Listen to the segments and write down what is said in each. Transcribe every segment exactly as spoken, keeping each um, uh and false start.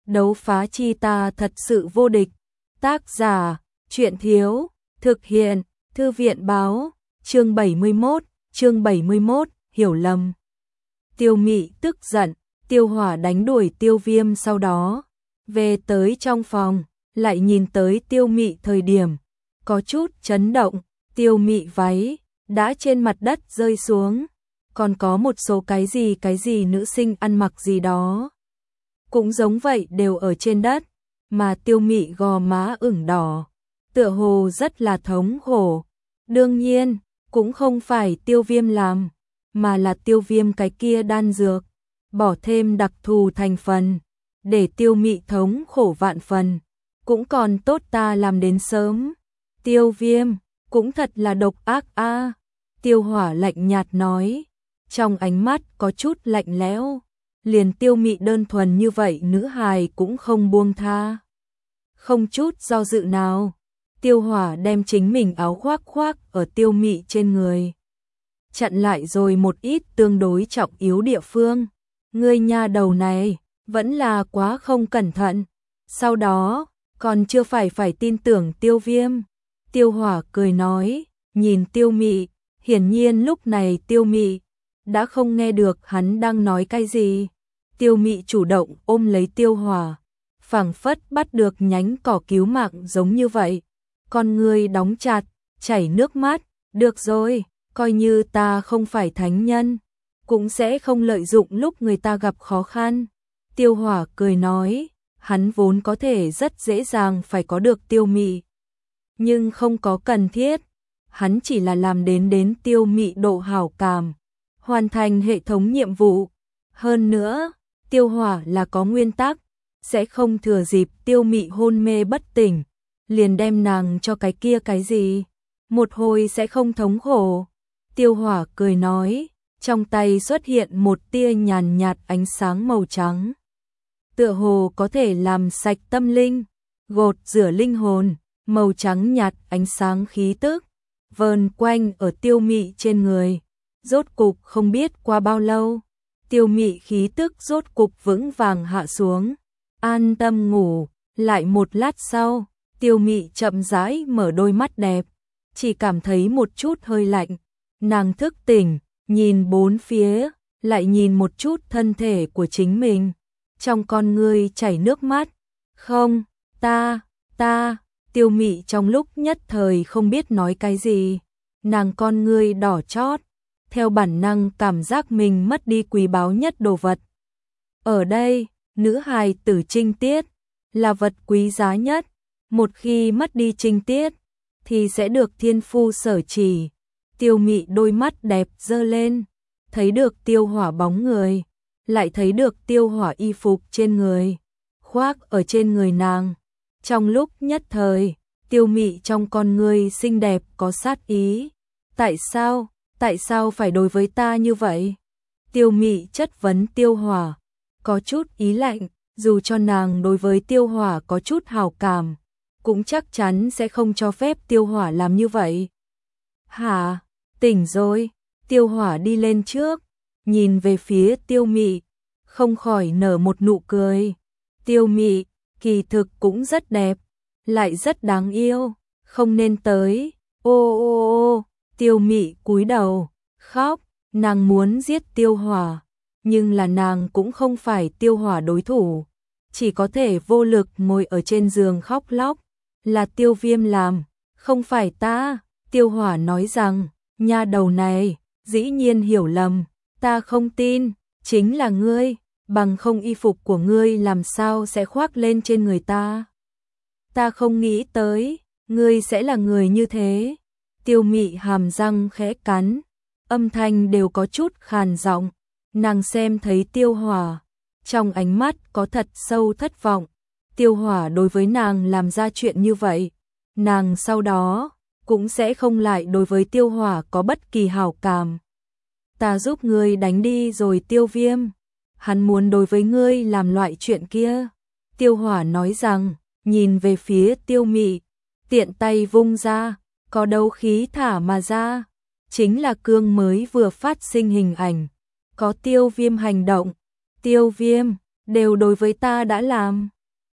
đấu phá chi ta thật sự vô địch. Tác giả, truyện thiếu, thực hiện, thư viện báo, chương bảy mươi mốt, chương bảy mươi mốt, hiểu lầm. Tiêu Mị tức giận, Tiêu Hỏa đánh đuổi Tiêu Viêm sau đó, về tới trong phòng, lại nhìn tới Tiêu Mị thời điểm, có chút chấn động, Tiêu Mị váy đã trên mặt đất rơi xuống, còn có một số cái gì cái gì nữ sinh ăn mặc gì đó. Cũng giống vậy đều ở trên đất, mà Tiêu Mị gò má ửng đỏ, tựa hồ rất là thống khổ. Đương nhiên, cũng không phải Tiêu Viêm làm, mà là Tiêu Viêm cái kia đan dược, bỏ thêm đặc thù thành phần, để Tiêu Mị thống khổ vạn phần, cũng còn tốt ta làm đến sớm. Tiêu Viêm, cũng thật là độc ác a. À. Tiêu Hỏa lạnh nhạt nói, trong ánh mắt có chút lạnh lẽo, liền Tiêu Mị đơn thuần như vậy nữ hài cũng không buông tha. Không chút do dự nào, Tiêu Hỏa đem chính mình áo khoác khoác ở Tiêu Mị trên người, chặn lại rồi một ít tương đối trọng yếu địa phương. Ngươi nha đầu này, vẫn là quá không cẩn thận. Sau đó, còn chưa phải phải tin tưởng Tiêu Viêm. Tiêu Hỏa cười nói, nhìn Tiêu Mị, hiển nhiên lúc này Tiêu Mị đã không nghe được hắn đang nói cái gì. Tiêu Mị chủ động ôm lấy Tiêu Hỏa, phảng phất bắt được nhánh cỏ cứu mạng giống như vậy. Con ngươi đóng chặt, chảy nước mắt, được rồi, coi như ta không phải thánh nhân, cũng sẽ không lợi dụng lúc người ta gặp khó khăn. Tiêu Hỏa cười nói, hắn vốn có thể rất dễ dàng phải có được Tiêu Mị, nhưng không có cần thiết, hắn chỉ là làm đến đến Tiêu Mị độ hảo cảm, hoàn thành hệ thống nhiệm vụ. Hơn nữa, Tiêu Hỏa là có nguyên tắc, sẽ không thừa dịp Tiêu Mị hôn mê bất tỉnh, liền đem nàng cho cái kia cái gì, một hồi sẽ không thống khổ. Tiêu Hỏa cười nói, trong tay xuất hiện một tia nhàn nhạt ánh sáng màu trắng, tựa hồ có thể làm sạch tâm linh, gột rửa linh hồn. Màu trắng nhạt ánh sáng khí tức vờn quanh ở Tiêu Mị trên người. Rốt cục không biết qua bao lâu, Tiêu Mị khí tức rốt cục vững vàng hạ xuống, an tâm ngủ. Lại một lát sau, Tiêu Mị chậm rãi mở đôi mắt đẹp, chỉ cảm thấy một chút hơi lạnh. Nàng thức tỉnh, nhìn bốn phía, lại nhìn một chút thân thể của chính mình, trong con ngươi chảy nước mắt. Không, ta, ta, Tiêu Mị trong lúc nhất thời không biết nói cái gì, nàng con ngươi đỏ chót, theo bản năng cảm giác mình mất đi quý báu nhất đồ vật. Ở đây, nữ hài tử trinh tiết là vật quý giá nhất, một khi mất đi trinh tiết thì sẽ được thiên phu sở chỉ. Tiêu Mị đôi mắt đẹp dơ lên, thấy được Tiêu Hỏa bóng người, lại thấy được Tiêu Hỏa y phục trên người, khoác ở trên người nàng. Trong lúc nhất thời, Tiêu Mị trong con ngươi xinh đẹp có sát ý. Tại sao, tại sao phải đối với ta như vậy? Tiêu Mị chất vấn Tiêu Hỏa, có chút ý lạnh, dù cho nàng đối với Tiêu Hỏa có chút hảo cảm, cũng chắc chắn sẽ không cho phép Tiêu Hỏa làm như vậy. Hả, tỉnh rồi. Tiêu Hỏa đi lên trước, nhìn về phía Tiêu Mị, không khỏi nở một nụ cười. Tiêu Mị, kỳ thực cũng rất đẹp, lại rất đáng yêu, không nên tới. Ô ô ô, Tiêu Mị cúi đầu, khóc, nàng muốn giết Tiêu Hỏa, nhưng là nàng cũng không phải Tiêu Hỏa đối thủ, chỉ có thể vô lực ngồi ở trên giường khóc lóc. Là Tiêu Viêm làm, không phải ta. Tiêu Hỏa nói rằng, nha đầu này, dĩ nhiên hiểu lầm, ta không tin, chính là ngươi, bằng không y phục của ngươi làm sao sẽ khoác lên trên người ta. Ta không nghĩ tới, ngươi sẽ là người như thế. Tiêu Mị hàm răng khẽ cắn, âm thanh đều có chút khàn giọng, nàng xem thấy Tiêu Hỏa, trong ánh mắt có thật sâu thất vọng. Tiêu Hỏa đối với nàng làm ra chuyện như vậy, nàng sau đó cũng sẽ không lại đối với Tiêu Hỏa có bất kỳ hảo cảm. Ta giúp ngươi đánh đi rồi Tiêu Viêm, hắn muốn đối với ngươi làm loại chuyện kia. Tiêu Hỏa nói rằng, nhìn về phía Tiêu Mị, tiện tay vung ra, có đấu khí thả mà ra, chính là cương mới vừa phát sinh hình ảnh, có Tiêu Viêm hành động. Tiêu Viêm, đều đối với ta đã làm,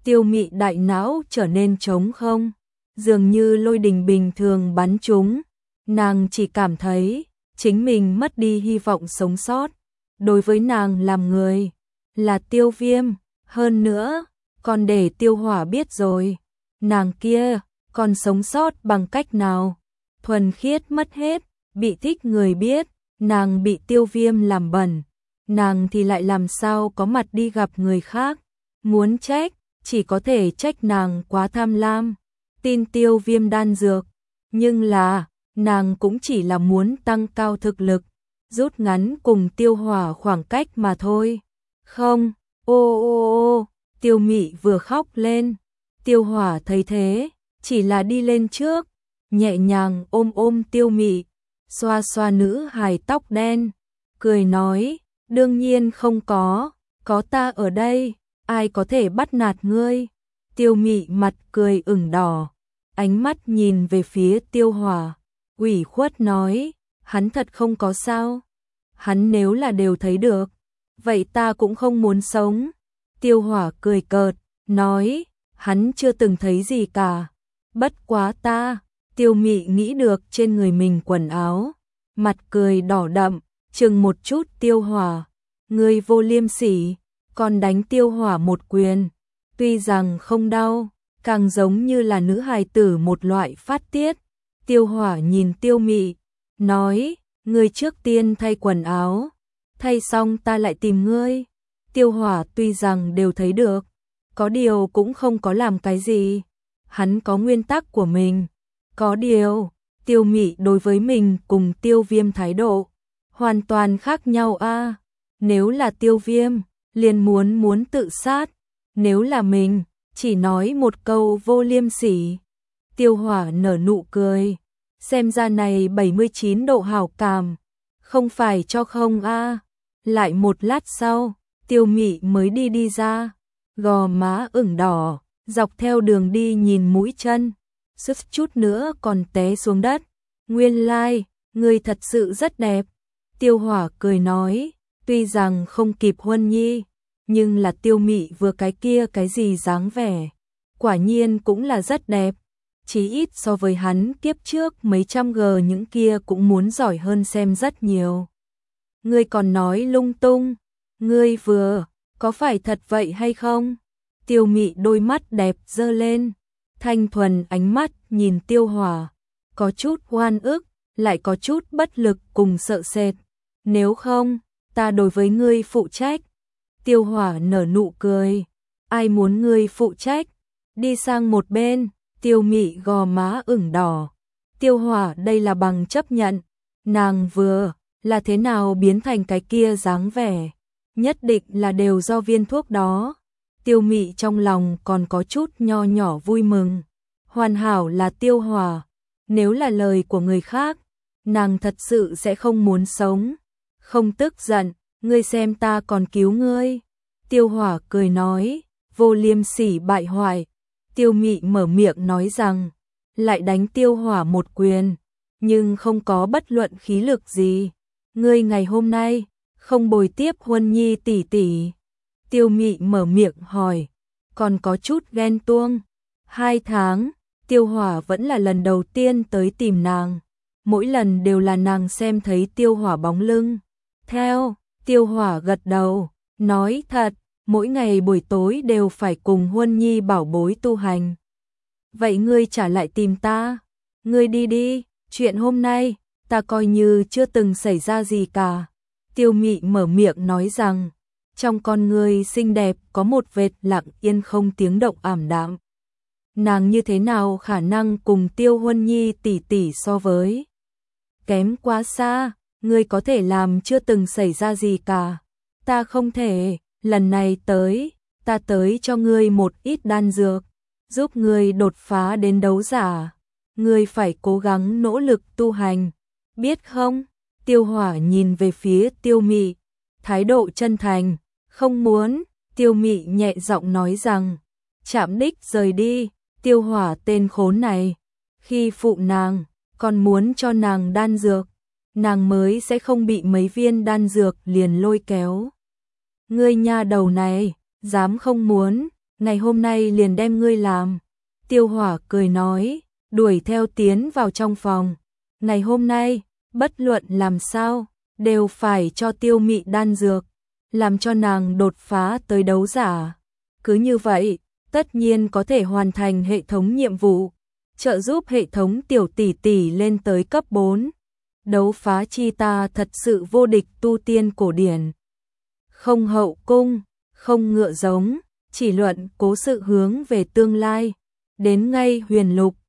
Tiêu Mị đại não trở nên trống không, dường như lôi đình bình thường bắn trúng, nàng chỉ cảm thấy chính mình mất đi hy vọng sống sót. Đối với nàng làm người là Tiêu Viêm, hơn nữa còn để Tiêu Hỏa biết rồi, nàng kia còn sống sót bằng cách nào? Thuần khiết mất hết, bị thích người biết, nàng bị Tiêu Viêm làm bẩn, nàng thì lại làm sao có mặt đi gặp người khác? Muốn trách, chỉ có thể trách nàng quá tham lam, tin Tiêu Viêm đan dược, nhưng là nàng cũng chỉ là muốn tăng cao thực lực, rút ngắn cùng Tiêu Hỏa khoảng cách mà thôi. Không, ô ô ô, Tiêu Mị vừa khóc lên. Tiêu Hỏa thấy thế, chỉ là đi lên trước, nhẹ nhàng ôm ôm Tiêu Mị, xoa xoa nữ hài tóc đen, cười nói, đương nhiên không có, có ta ở đây, ai có thể bắt nạt ngươi. Tiêu Mị mặt cười ửng đỏ, ánh mắt nhìn về phía Tiêu Hỏa, ủy khuất nói, hắn thật không có sao. Hắn nếu là đều thấy được, vậy ta cũng không muốn sống. Tiêu Hỏa cười cợt, nói, hắn chưa từng thấy gì cả. Bất quá ta, Tiêu Mị nghĩ được trên người mình quần áo, mặt cười đỏ đậm, chừng một chút Tiêu Hỏa, ngươi vô liêm sỉ, còn đánh Tiêu Hỏa một quyền, tuy rằng không đau, càng giống như là nữ hài tử một loại phát tiết. Tiêu Hỏa nhìn Tiêu Mị, nói, ngươi trước tiên thay quần áo, thay xong ta lại tìm ngươi. Tiêu Hỏa tuy rằng đều thấy được, có điều cũng không có làm cái gì, hắn có nguyên tắc của mình. Có điều, Tiêu Mị đối với mình cùng Tiêu Viêm thái độ hoàn toàn khác nhau a. Nếu là Tiêu Viêm, liền muốn muốn tự sát, nếu là mình, chỉ nói một câu vô liêm sỉ. Tiêu Hỏa nở nụ cười, xem ra này bảy mươi chín độ hảo cảm, không phải cho không a. Lại một lát sau, Tiêu Mị mới đi đi ra, gò má ửng đỏ, dọc theo đường đi nhìn mũi chân, suýt chút nữa còn té xuống đất. Nguyên lai, like, ngươi thật sự rất đẹp. Tiêu Hỏa cười nói, tuy rằng không kịp Huân Nhi, nhưng là Tiêu Mị vừa cái kia cái gì dáng vẻ, quả nhiên cũng là rất đẹp. Chí ít so với hắn kiếp trước mấy trăm gờ những kia cũng muốn giỏi hơn xem rất nhiều. Ngươi còn nói lung tung, ngươi vừa, có phải thật vậy hay không? Tiêu Mị đôi mắt đẹp dơ lên, thanh thuần ánh mắt nhìn Tiêu Hỏa, có chút oan ức, lại có chút bất lực cùng sợ sệt. Nếu không, ta đối với ngươi phụ trách. Tiêu Hỏa nở nụ cười, ai muốn ngươi phụ trách? Đi sang một bên. Tiêu Mị gò má ửng đỏ. Tiêu Hỏa đây là bằng chấp nhận, nàng vừa là thế nào biến thành cái kia dáng vẻ, nhất định là đều do viên thuốc đó. Tiêu Mị trong lòng còn có chút nho nhỏ vui mừng, hoàn hảo là Tiêu Hỏa, nếu là lời của người khác, nàng thật sự sẽ không muốn sống. Không tức giận, ngươi xem ta còn cứu ngươi. Tiêu Hỏa cười nói, vô liêm sỉ bại hoại. Tiêu Mị mở miệng nói rằng, lại đánh Tiêu Hỏa một quyền, nhưng không có bất luận khí lực gì. Ngươi ngày hôm nay, không bồi tiếp Huân Nhi tỷ tỷ. Tiêu Mị mở miệng hỏi, còn có chút ghen tuông. Hai tháng, Tiêu Hỏa vẫn là lần đầu tiên tới tìm nàng. Mỗi lần đều là nàng xem thấy Tiêu Hỏa bóng lưng. Theo, Tiêu Hỏa gật đầu, nói thật, mỗi ngày buổi tối đều phải cùng Huân Nhi bảo bối tu hành. Vậy ngươi trả lại tìm ta, ngươi đi đi, chuyện hôm nay, ta coi như chưa từng xảy ra gì cả. Tiêu Mị mở miệng nói rằng, trong con ngươi xinh đẹp có một vệt lặng yên không tiếng động ảm đạm. Nàng như thế nào khả năng cùng Tiêu Huân Nhi tỷ tỷ so với? Kém quá xa, ngươi có thể làm chưa từng xảy ra gì cả. Ta không thể, lần này tới, ta tới cho ngươi một ít đan dược, giúp ngươi đột phá đến đấu giả. Ngươi phải cố gắng nỗ lực tu hành, biết không? Tiêu Hỏa nhìn về phía Tiêu Mị, thái độ chân thành, không muốn. Tiêu Mị nhẹ giọng nói rằng, chạm đích rời đi. Tiêu Hỏa tên khốn này, khi phụ nàng, còn muốn cho nàng đan dược, nàng mới sẽ không bị mấy viên đan dược liền lôi kéo. Ngươi nha đầu này, dám không muốn, Ngày hôm nay liền đem ngươi làm. Tiêu Hỏa cười nói, đuổi theo tiến vào trong phòng. Ngày hôm nay, bất luận làm sao, đều phải cho Tiêu Mị đan dược, làm cho nàng đột phá tới đấu giả. Cứ như vậy, tất nhiên có thể hoàn thành hệ thống nhiệm vụ, trợ giúp hệ thống tiểu tỷ tỷ lên tới cấp bốn. Đấu phá chi ta thật sự vô địch tu tiên cổ điển. Không hậu cung, không ngựa giống, chỉ luận cố sự hướng về tương lai. Đến ngay huyền lục,